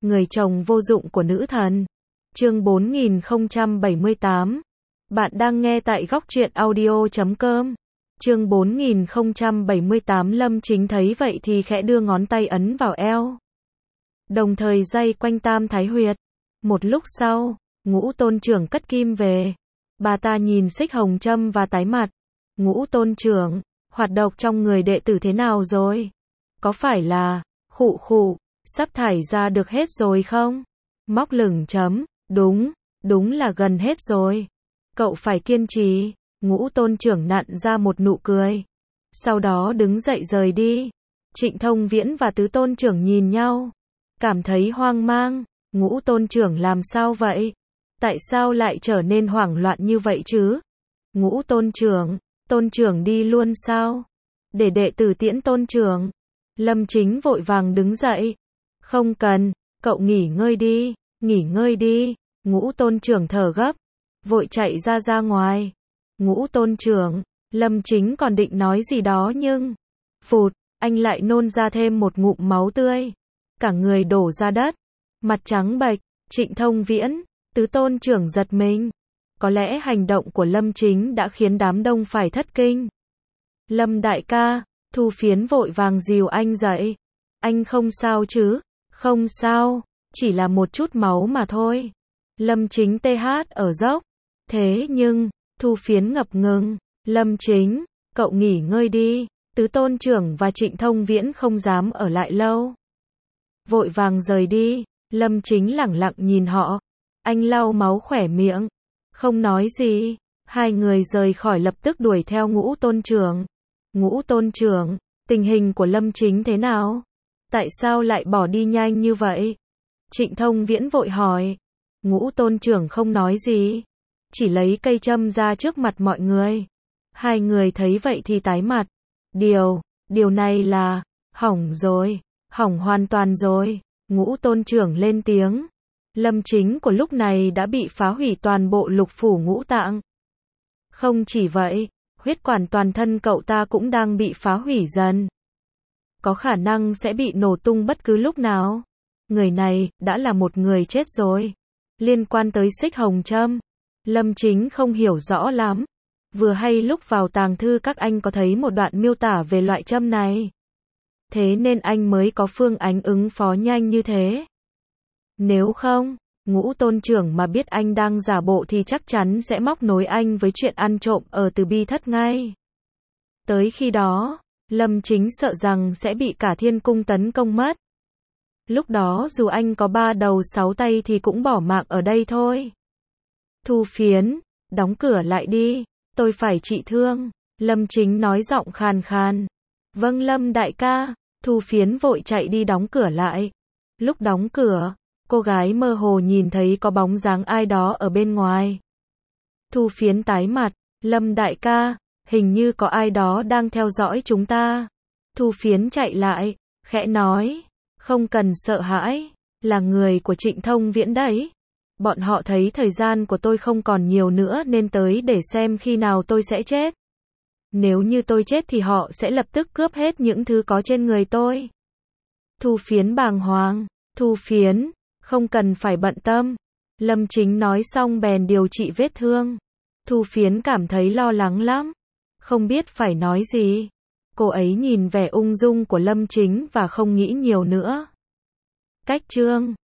Người chồng vô dụng của nữ thần. Chương 4078. Bạn đang nghe tại góc truyện audio.com. Chương 4078. Lâm Chính thấy vậy thì khẽ đưa ngón tay ấn vào eo, đồng thời day quanh tam thái huyệt. Một lúc sau, Ngũ tôn trưởng cất kim về. Bà ta nhìn Xích Hồng Trâm và tái mặt. Ngũ tôn trưởng, hoạt độc trong người đệ tử thế nào rồi? Có phải là, khụ khụ, sắp thải ra được hết rồi không? Móc lửng chấm, đúng là gần hết rồi. Cậu phải kiên trì. Ngũ tôn trưởng nặn ra một nụ cười. Sau đó đứng dậy rời đi. Trịnh Thông Viễn và tứ tôn trưởng nhìn nhau, cảm thấy hoang mang. Ngũ tôn trưởng làm sao vậy? Tại sao lại trở nên hoảng loạn như vậy chứ? Ngũ tôn trưởng đi luôn sao? Để đệ tử tiễn tôn trưởng. Lâm Chính vội vàng đứng dậy. Không cần, cậu nghỉ ngơi đi. Ngũ tôn trưởng thở gấp, vội chạy ra ngoài. Ngũ tôn trưởng, Lâm Chính còn định nói gì đó nhưng, phụt, anh lại nôn ra thêm một ngụm máu tươi. Cả người đổ ra đất, mặt trắng bệch. Trịnh Thông Viễn, tứ tôn trưởng giật mình. Có lẽ hành động của Lâm Chính đã khiến đám đông phải thất kinh. Lâm đại ca, Thu Phiến vội vàng dìu anh dậy. Anh không sao chứ? Không sao, chỉ là một chút máu mà thôi. Lâm Chính TH ở dốc. Thế nhưng, Thu Phiến ngập ngừng. Lâm Chính, cậu nghỉ ngơi đi. Tứ tôn trưởng và Trịnh Thông Viễn không dám ở lại lâu, vội vàng rời đi. Lâm Chính lẳng lặng nhìn họ. Anh lau máu khỏe miệng, không nói gì. Hai người rời khỏi lập tức đuổi theo Ngũ tôn trưởng. Ngũ tôn trưởng, tình hình của Lâm Chính thế nào? Tại sao lại bỏ đi nhanh như vậy? Trịnh Thông Viễn vội hỏi. Ngũ tôn trưởng không nói gì, chỉ lấy cây châm ra trước mặt mọi người. Hai người thấy vậy thì tái mặt. Điều này là, hỏng rồi, hỏng hoàn toàn rồi. Ngũ tôn trưởng lên tiếng. Lâm Chính của lúc này đã bị phá hủy toàn bộ lục phủ ngũ tạng. Không chỉ vậy, huyết quản toàn thân cậu ta cũng đang bị phá hủy dần, có khả năng sẽ bị nổ tung bất cứ lúc nào. Người này đã là một người chết rồi. Liên quan tới Xích Hồng Trâm, Lâm Chính không hiểu rõ lắm. Vừa hay lúc vào tàng thư các anh có thấy một đoạn miêu tả về loại châm này, thế nên anh mới có phương án ứng phó nhanh như thế. Nếu không, Ngũ tôn trưởng mà biết anh đang giả bộ thì chắc chắn sẽ móc nối anh với chuyện ăn trộm ở Từ Bi Thất ngay. Tới khi đó, Lâm Chính sợ rằng sẽ bị cả thiên cung tấn công mất. Lúc đó dù anh có 3 đầu 6 tay thì cũng bỏ mạng ở đây thôi. Thu Phiến, đóng cửa lại đi, tôi phải trị thương. Lâm Chính nói giọng khàn khàn. Vâng Lâm đại ca. Thu Phiến vội chạy đi đóng cửa lại. Lúc đóng cửa, cô gái mơ hồ nhìn thấy có bóng dáng ai đó ở bên ngoài. Thu Phiến tái mặt. Lâm đại ca, hình như có ai đó đang theo dõi chúng ta. Thu Phiến chạy lại, khẽ nói. Không cần sợ hãi, là người của Trịnh Thông Viễn đấy. Bọn họ thấy thời gian của tôi không còn nhiều nữa nên tới để xem khi nào tôi sẽ chết. Nếu như tôi chết thì họ sẽ lập tức cướp hết những thứ có trên người tôi. Thu Phiến bàng hoàng. Thu Phiến, không cần phải bận tâm. Lâm Chính nói xong bèn điều trị vết thương. Thu Phiến cảm thấy lo lắng lắm, không biết phải nói gì. Cô ấy nhìn vẻ ung dung của Lâm Chính và không nghĩ nhiều nữa. Cách chương